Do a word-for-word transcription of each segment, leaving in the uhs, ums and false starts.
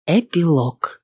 Эпилог.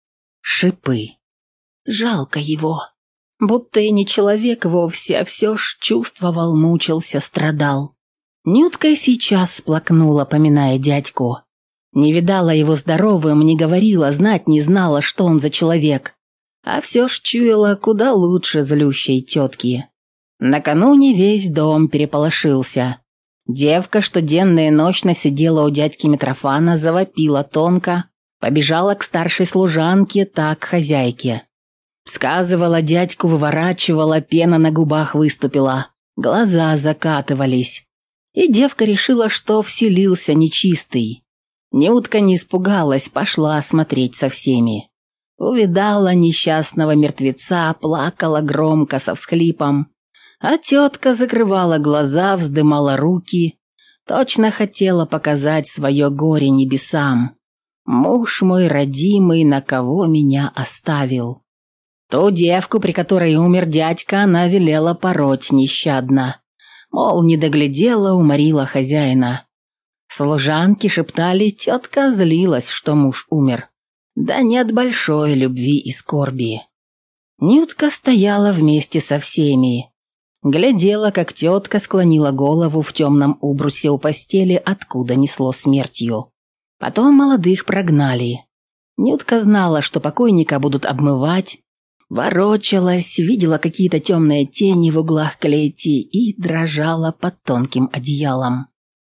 Шипы. Жалко его. Будто и не человек вовсе, а все ж чувствовал, мучился, страдал. Нютка сейчас сплакнула, поминая дядьку. Не видала его здоровым, не говорила, знать не знала, что он за человек. А все ж чуяла куда лучше злющей тетки. Накануне весь дом переполошился. Девка, что денно и ночно сидела у дядьки Митрофана, завопила тонко, побежала к старшей служанке, так к хозяйке. Сказывала дядьку, выворачивала, пена на губах выступила, глаза закатывались. И девка решила, что вселился нечистый. Нютка не испугалась, пошла смотреть со всеми. Увидала несчастного мертвеца, плакала громко со всхлипом. А тетка закрывала глаза, вздымала руки, точно хотела показать свое горе небесам. Муж мой родимый, на кого меня оставил? Ту девку, при которой умер дядька, она велела пороть нещадно. Мол, не доглядела, уморила хозяина. Служанки шептали, тетка злилась, что муж умер. Да не от большой любви и скорби. Нютка стояла вместе со всеми. Глядела, как тетка склонила голову в темном убрусе у постели, откуда несло смертью. Потом молодых прогнали. Нютка знала, что покойника будут обмывать, ворочалась, видела какие-то темные тени в углах клети и дрожала под тонким одеялом.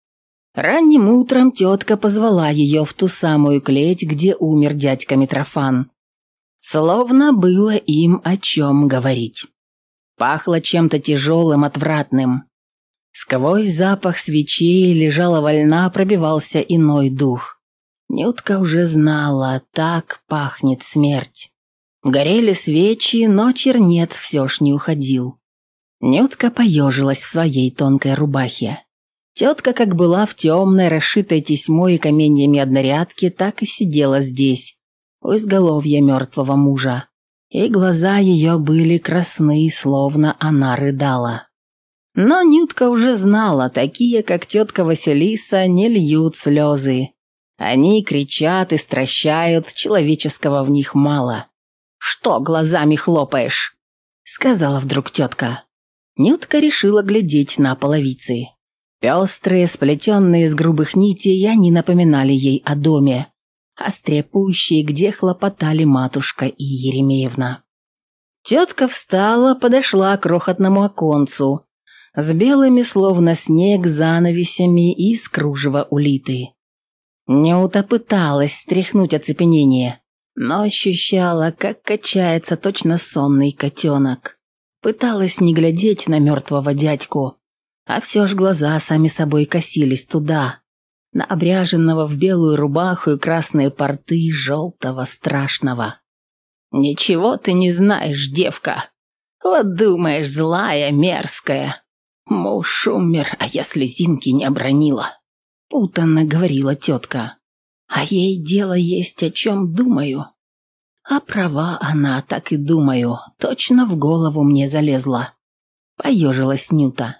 Ранним утром тетка позвала ее в ту самую клеть, где умер дядька Митрофан. Словно было им о чем говорить. Пахло чем-то тяжелым, отвратным. Сквозь запах свечей лежала вольна, пробивался иной дух. Нютка уже знала, так пахнет смерть. Горели свечи, но чернец все ж не уходил. Нютка поежилась в своей тонкой рубахе. Тетка, как была в темной, расшитой тесьмой и каменьями однорядке, так и сидела здесь, у изголовья мертвого мужа. И глаза ее были красны, словно она рыдала. Но Нютка уже знала, такие, как тетка Василиса, не льют слезы. Они кричат и стращают, человеческого в них мало. «Что глазами хлопаешь?» — сказала вдруг тетка. Нютка решила глядеть на половицы. Пестрые, сплетенные из грубых нитей, они напоминали ей о доме, о стряпущей, где хлопотали матушка и Еремеевна. Тетка встала, подошла к крохотному оконцу, с белыми, словно снег, занавесями и из кружева улиты. Нюта пыталась стряхнуть оцепенение, но ощущала, как качается точно сонный котенок. Пыталась не глядеть на мертвого дядьку, а все ж глаза сами собой косились туда, на обряженного в белую рубаху и красные порты желтого страшного. «Ничего ты не знаешь, девка. Вот думаешь, злая, мерзкая. Муж умер, а я слезинки не обронила», — путанно говорила тетка. «А ей дело есть, о чем думаю». А права она, так и думаю, точно в голову мне залезла. Поежилась Нюта.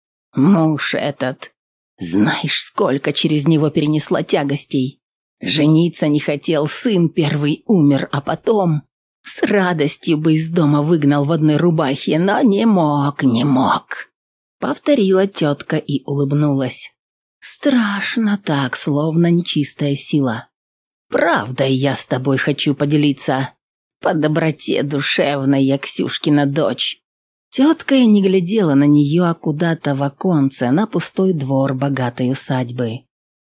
«Муж этот, знаешь, сколько через него перенесла тягостей. Жениться не хотел, сын первый умер, а потом с радостью бы из дома выгнал в одной рубахе, но не мог, не мог», — повторила тетка и улыбнулась. «Страшно так, словно нечистая сила. Правда, я с тобой хочу поделиться. По доброте душевной я Ксюшкина дочь». Тетка и не глядела на нее, а куда-то в оконце, на пустой двор богатой усадьбы.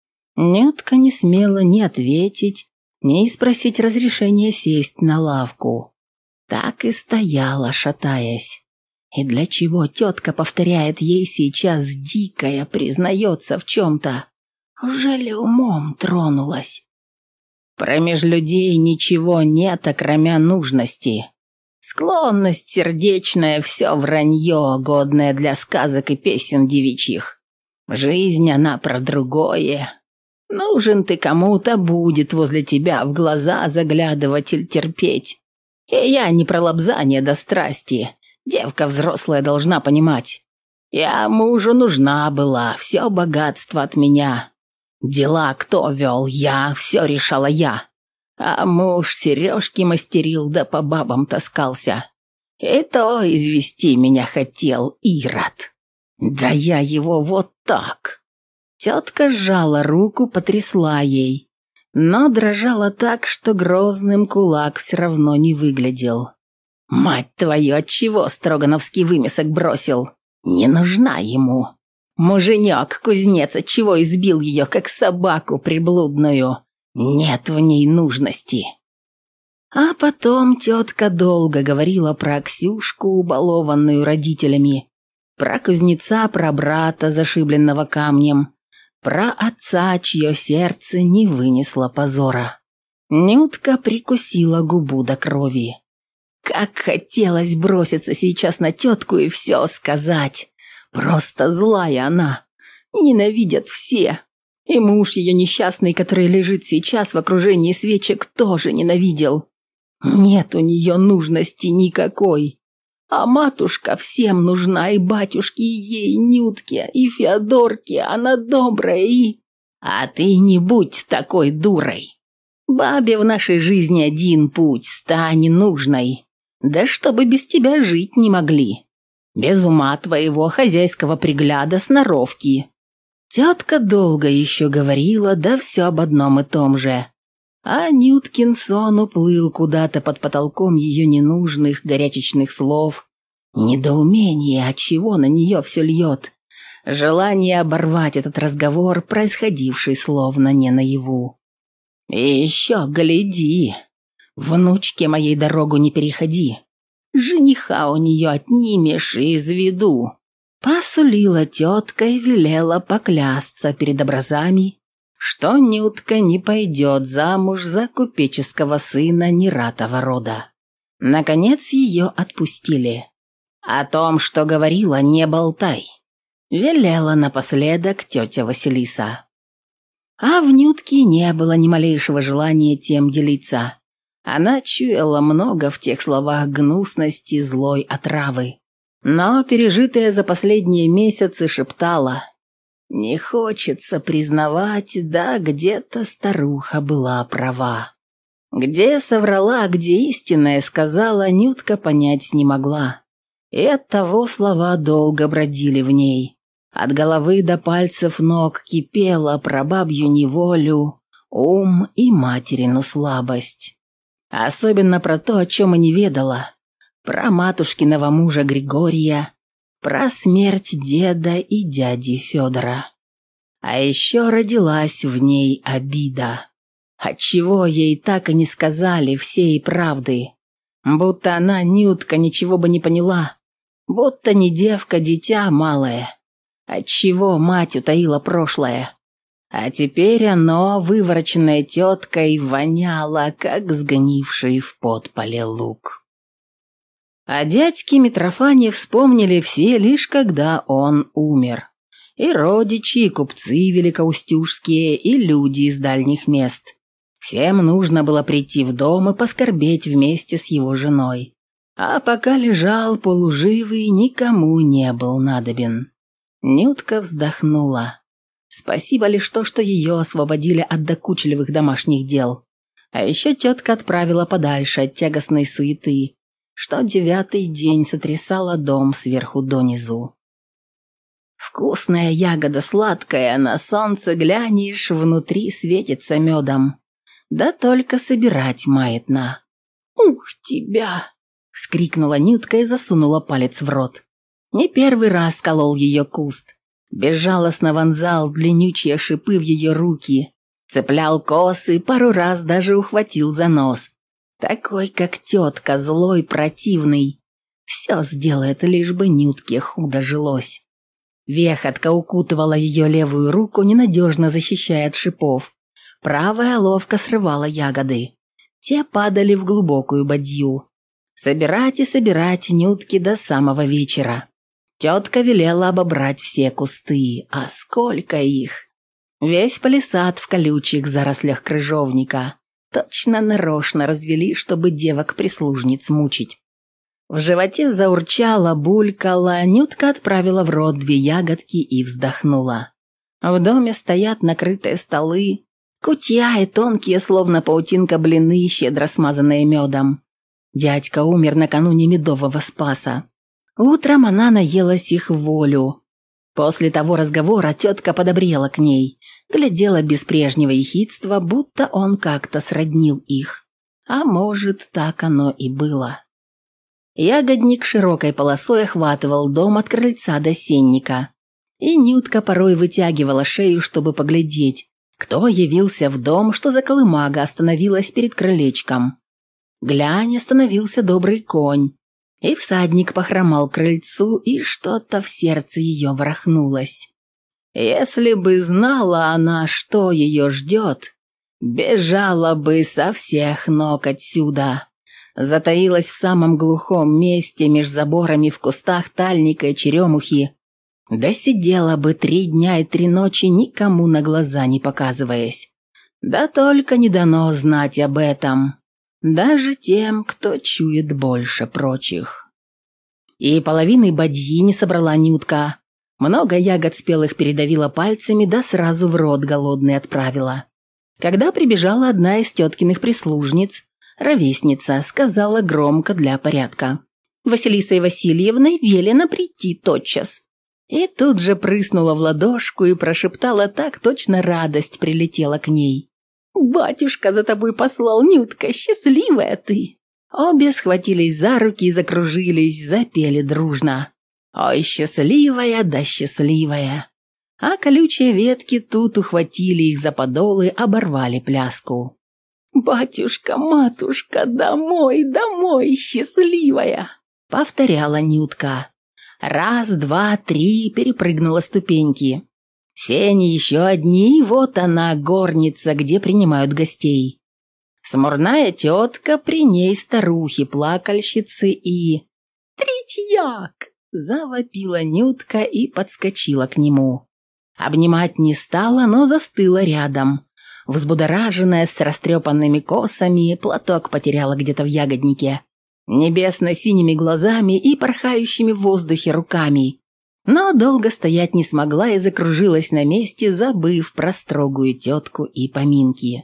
Нютка не смела ни ответить, ни спросить разрешения сесть на лавку. Так и стояла, шатаясь. И для чего тетка повторяет ей сейчас дикая, признается в чем-то? Уже ли умом тронулась? Промеж людей ничего нет, окромя нужности. Склонность сердечная, все вранье, годное для сказок и песен девичьих. Жизнь она про другое. Нужен ты кому-то, будет возле тебя в глаза заглядывать или терпеть. И я не про лобзание до страсти. Девка взрослая должна понимать. Я мужу нужна была, все богатство от меня. Дела кто вел? Я, все решала я. А муж сережки мастерил, да по бабам таскался. И то извести меня хотел Ирод. Да я его вот так. Тетка сжала руку, потрясла ей, но дрожала так, что грозным кулак все равно не выглядел. Мать твою, отчего строгановский вымесок бросил? Не нужна ему. Муженек, кузнец, отчего избил ее, как собаку приблудную? Нет в ней нужности. А потом тетка долго говорила про Ксюшку, балованную родителями, про кузнеца, про брата, зашибленного камнем, про отца, чье сердце не вынесло позора. Нютка прикусила губу до крови. Как хотелось броситься сейчас на тетку и все сказать. Просто злая она. Ненавидят все. И муж ее несчастный, который лежит сейчас в окружении свечек, тоже ненавидел. Нет у нее нужности никакой. А матушка всем нужна, и батюшке, и ей, Нютке, и Феодорке, она добрая и... А ты не будь такой дурой. Бабе в нашей жизни один путь, стань нужной. Да чтобы без тебя жить не могли. Без ума твоего хозяйского пригляда, сноровки. Тетка долго еще говорила, да все об одном и том же. А Нюткин сон уплыл куда-то под потолком ее ненужных горячечных слов. Недоумение, отчего на нее все льет. Желание оборвать этот разговор, происходивший словно не наяву. И еще гляди. Внучке моей дорогу не переходи. Жениха у нее отнимешь из виду. Посулила тетка и велела поклясться перед образами, что Нютка не пойдет замуж за купеческого сына нератого рода. Наконец ее отпустили. О том, что говорила, не болтай. Велела напоследок тетя Василиса. А в Нютке не было ни малейшего желания тем делиться. Она чуяла много в тех словах гнусности, злой отравы. Но пережитая за последние месяцы шептала: «Не хочется признавать, да где-то старуха была права». Где соврала, где истинное сказала, Нютка понять не могла. И оттого слова долго бродили в ней. От головы до пальцев ног кипела про бабью неволю, ум и материну слабость. Особенно про то, о чем и не ведала. Про матушкиного мужа Григория, про смерть деда и дяди Федора. А еще родилась в ней обида. Отчего ей так и не сказали всей правды. Будто она, Нютка, ничего бы не поняла. Будто не девка, дитя малое. Отчего мать утаила прошлое. А теперь оно, вывороченное теткой, воняло, как сгнивший в подполе лук. О дядьке Митрофане вспомнили все лишь когда он умер. И родичи, и купцы великоустюжские, и люди из дальних мест. Всем нужно было прийти в дом и поскорбеть вместе с его женой. А пока лежал полуживый, никому не был надобен. Нютка вздохнула. Спасибо лишь то, что ее освободили от докучливых домашних дел. А еще тетка отправила подальше от тягостной суеты, что девятый день сотрясала дом сверху донизу. Вкусная ягода, сладкая, на солнце глянешь, внутри светится медом. Да только собирать маятно. «Ух тебя!» — вскрикнула Нютка и засунула палец в рот. Не первый раз колол ее куст. Безжалостно вонзал длиннючие шипы в ее руки, цеплял косы, пару раз даже ухватил за нос. Такой, как тетка, злой, противный. Все сделает, лишь бы Нютке худо жилось. Вехотка укутывала ее левую руку, ненадежно защищая от шипов. Правая ловко срывала ягоды. Те падали в глубокую бадью. Собирать и собирать Нютки до самого вечера. Тетка велела обобрать все кусты, а сколько их! Весь палисад в колючих зарослях крыжовника. Точно нарочно развели, чтобы девок-прислужниц мучить. В животе заурчало, булькало, Нютка отправила в рот две ягодки и вздохнула. В доме стоят накрытые столы, Кутья и тонкие, словно паутинка, блины, щедро смазанные медом. Дядька умер накануне медового спаса. Утром она наелась их в волю. После того разговора тетка подобрела к ней, глядела без прежнего ехидства, будто он как-то сроднил их. А может, так оно и было. Ягодник широкой полосой охватывал дом от крыльца до сенника, и Нютка порой вытягивала шею, чтобы поглядеть, кто явился в дом, что за колымага остановилась перед крылечком. Глянь, остановился добрый конь, и всадник похромал к крыльцу, и что-то в сердце ее ворохнулось. Если бы знала она, что ее ждет, бежала бы со всех ног отсюда. Затаилась в самом глухом месте меж заборами в кустах тальника и черемухи, да сидела бы три дня и три ночи, никому на глаза не показываясь. Да только не дано знать об этом, даже тем, кто чует больше прочих. И половины бадьи не собрала Нютка. Много ягод спелых передавила пальцами, да сразу в рот голодный отправила. Когда прибежала одна из теткиных прислужниц, ровесница, сказала громко для порядка: «Василисой Васильевной велено прийти тотчас». И тут же прыснула в ладошку и прошептала, так точно радость прилетела к ней: «Батюшка за тобой послал, Нютка, счастливая ты!» Обе схватились за руки и закружились, запели дружно: «Ой, счастливая, да счастливая!» А колючие ветки тут ухватили их за подолы, оборвали пляску. «Батюшка, матушка, домой, домой, счастливая!» — повторяла Нютка. Раз, два, три, перепрыгнула ступеньки. Сени еще одни, вот она, горница, где принимают гостей. Смурная тетка, при ней старухи-плакальщицы и... «Третьяк!» — завопила Нютка и подскочила к нему. Обнимать не стала, но застыла рядом. Взбудораженная, с растрепанными косами, платок потеряла где-то в ягоднике, небесно-синими глазами и порхающими в воздухе руками. Но долго стоять не смогла и закружилась на месте, забыв про строгую тетку и поминки.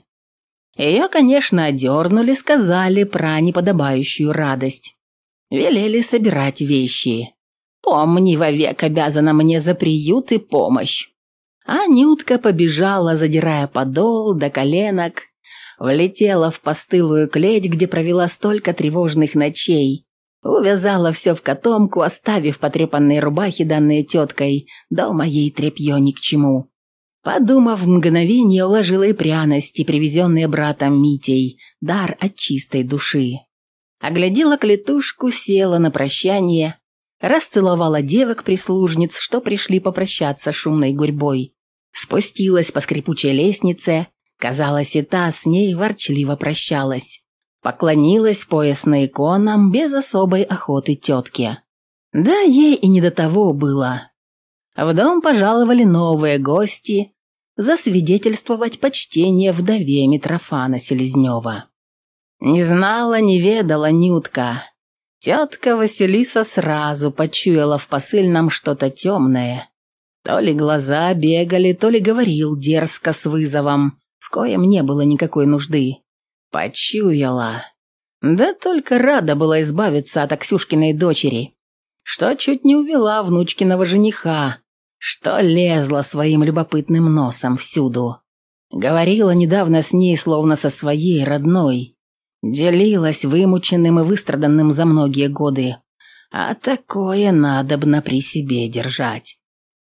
Ее, конечно, одернули, сказали про неподобающую радость. Велели собирать вещи. «Помни, вовек обязана мне за приют и помощь». А Нютка побежала, задирая подол до коленок, влетела в постылую клеть, где провела столько тревожных ночей, увязала все в котомку, оставив потрепанные рубахи, данные теткой, дома ей тряпье ни к чему. Подумав в мгновение, уложила и пряности, привезенные братом Митей, дар от чистой души. Оглядела клетушку, села на прощание, расцеловала девок-прислужниц, что пришли попрощаться шумной гурьбой, спустилась по скрипучей лестнице. Казалось, и та с ней ворчливо прощалась. Поклонилась поясно иконам без особой охоты тетке. Да ей и не до того было. В дом пожаловали новые гости засвидетельствовать почтение вдове Митрофана Селезнева. Не знала, не ведала Нютка. Тетка Василиса сразу почуяла в посыльном что-то темное. То ли глаза бегали, то ли говорил дерзко с вызовом, в коем не было никакой нужды. Почуяла. Да только рада была избавиться от Аксюшкиной дочери, что чуть не увела внучкиного жениха, что лезла своим любопытным носом всюду. Говорила недавно с ней, словно со своей родной. Делилась вымученным и выстраданным за многие годы. А такое надобно при себе держать.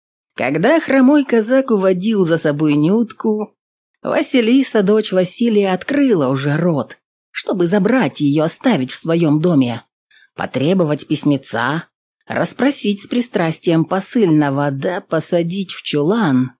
Когда хромой казак уводил за собой Нютку, Василиса, дочь Василия, открыла уже рот, чтобы забрать ее, оставить в своем доме, потребовать письмеца, расспросить с пристрастием посыльного, да посадить в чулан,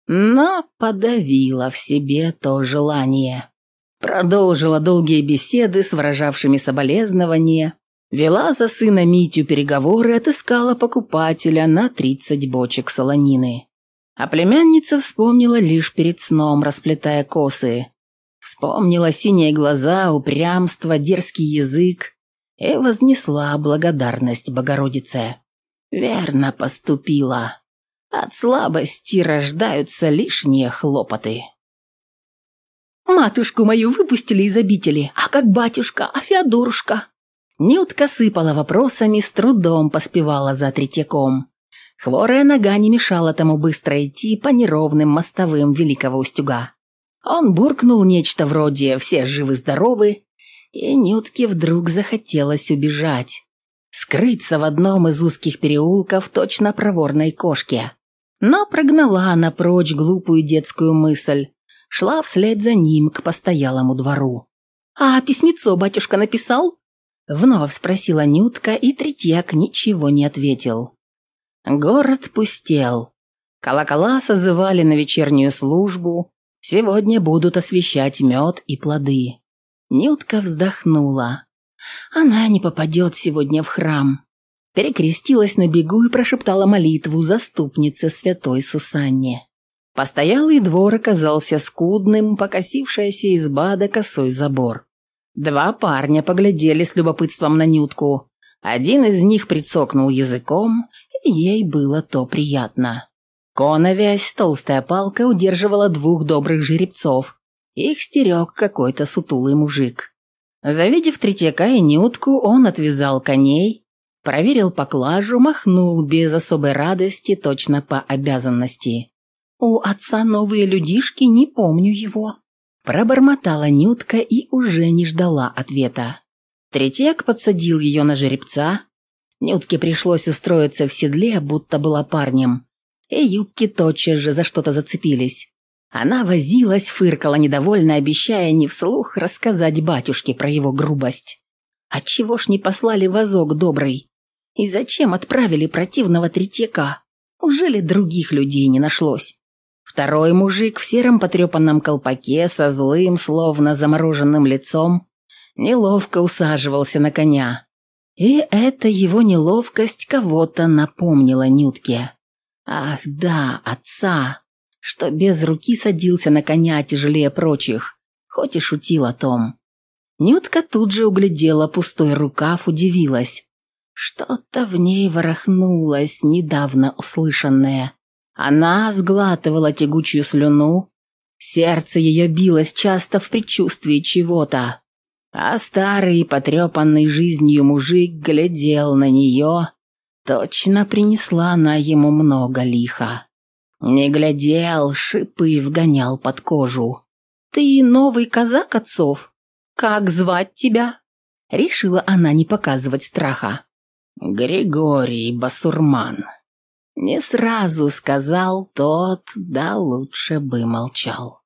но подавила в себе то желание. Продолжила долгие беседы с выражавшими соболезнования, вела за сына Митю переговоры, отыскала покупателя на тридцать бочек солонины. А племянница вспомнила лишь перед сном, расплетая косы. Вспомнила синие глаза, упрямство, дерзкий язык и вознесла благодарность Богородице. Верно поступила. От слабости рождаются лишние хлопоты. Матушку мою выпустили из обители, а как батюшка, а Феодорушка?» Нютка сыпала вопросами, с трудом поспевала за Третьяком. Хворая нога не мешала тому быстро идти по неровным мостовым Великого Устюга. Он буркнул нечто вроде «все живы-здоровы», и Нютке вдруг захотелось убежать, скрыться в одном из узких переулков точно проворной кошке. Но прогнала она прочь глупую детскую мысль, шла вслед за ним к постоялому двору. «А письмецо батюшка написал?» Вновь спросила Нютка, и Третьяк ничего не ответил. Город пустел. Колокола созывали на вечернюю службу. Сегодня будут освещать мед и плоды. Нютка вздохнула. Она не попадет сегодня в храм. Перекрестилась на бегу и прошептала молитву заступнице святой Сусанне. Постоялый двор оказался скудным, покосившаяся изба да косой забор. Два парня поглядели с любопытством на Нютку. Один из них прицокнул языком, и ей было то приятно. Коновязь, толстая палка, удерживала двух добрых жеребцов. Их стерег какой-то сутулый мужик. Завидев Третьяка и Нютку, он отвязал коней, проверил поклажу, махнул без особой радости, точно по обязанности. «У отца новые людишки, не помню его». Пробормотала Нютка и уже не ждала ответа. Третьяк подсадил ее на жеребца. Нютке пришлось устроиться в седле, будто была парнем, и юбки тотчас же за что-то зацепились. Она возилась, фыркала недовольно, обещая не вслух рассказать батюшке про его грубость. Отчего ж не послали возок добрый? И зачем отправили противного Третьяка? Ужели других людей не нашлось? Второй мужик в сером потрепанном колпаке со злым, словно замороженным лицом, неловко усаживался на коня. И эта его неловкость кого-то напомнила Нютке. Ах да, отца, что без руки садился на коня тяжелее прочих, хоть и шутил о том. Нютка тут же углядела пустой рукав, удивилась. Что-то в ней ворохнулось, недавно услышанное. Она сглатывала тягучую слюну, сердце ее билось часто в предчувствии чего-то, а старый, потрепанный жизнью мужик глядел на нее, точно принесла она ему много лиха. Не глядел, шипы вгонял под кожу. «Ты новый казак отцов? Как звать тебя?» Решила она не показывать страха. «Григорий Басурман». Не сразу сказал тот, да лучше бы молчал.